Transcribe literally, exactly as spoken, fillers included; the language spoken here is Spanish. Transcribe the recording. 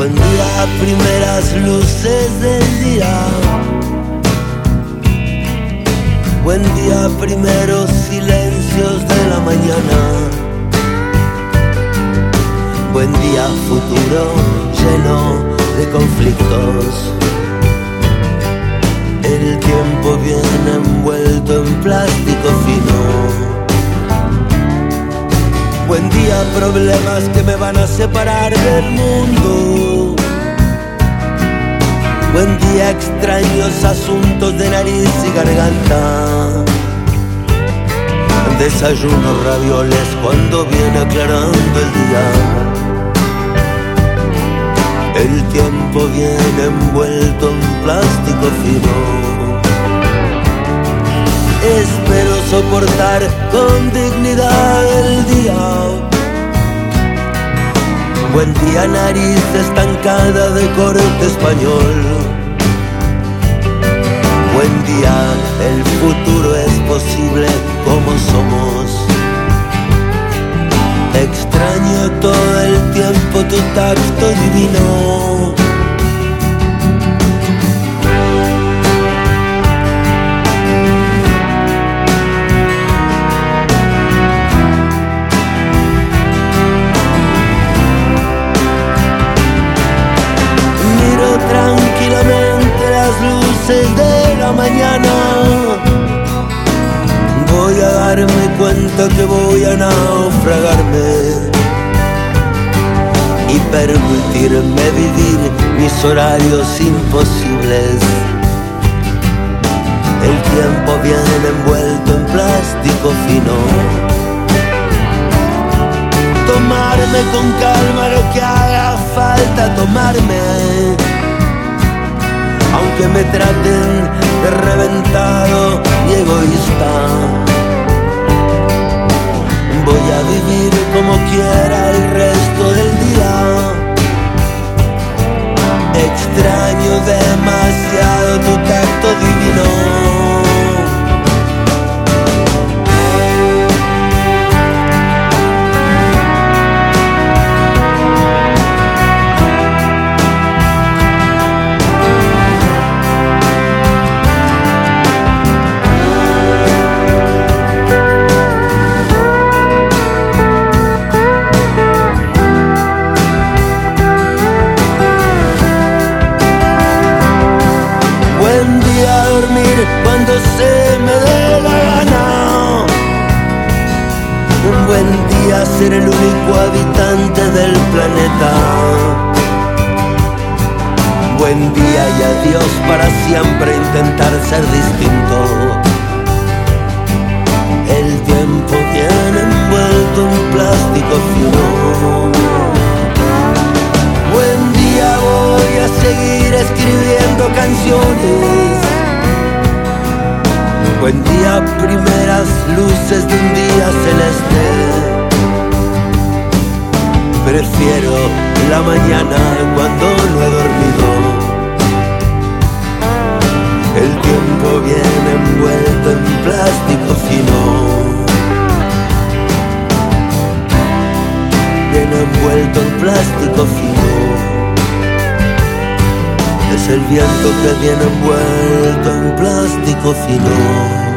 Buen día, primeras luces del día. Buen día, primeros silencios de la mañana. Buen día, futuro lleno de conflictos. El tiempo viene envuelto en plástico fino. Buen día, problemas que me van a separar del mundo. Buen día, extraños asuntos de nariz y garganta. Desayuno ravioles cuando viene aclarando el día. El tiempo viene envuelto en plástico fino. Espero soportar con dignidad el día. Buen día, nariz estancada de corte español. Buen día, el futuro es posible como somos. Extraño todo el tiempo tu tacto divino. Miro tranquilamente las luces de la mañana. Voy a darme cuenta que voy a naufragarme y permitirme vivir mis horarios imposibles. El tiempo viene envuelto en plástico fino. Tomarme con calma lo que haga falta tomarme, aunque me traten de reventado y egoísta. Voy a vivir como quiera el resto del día. Extraño demasiado tu tacto divino. Buen día, dormir cuando se me dé la gana. Un buen día, ser el único habitante del planeta. Buen día y adiós para siempre intentar ser distinto. El tiempo viene envuelto en plástico fino. Buen día, voy a seguir escribiendo canciones. Buen día, primeras luces de un día celeste. Prefiero la mañana cuando no he dormido. El tiempo viene envuelto en plástico fino. Viene envuelto en plástico fino. Es el viento que viene envuelto en plástico fino.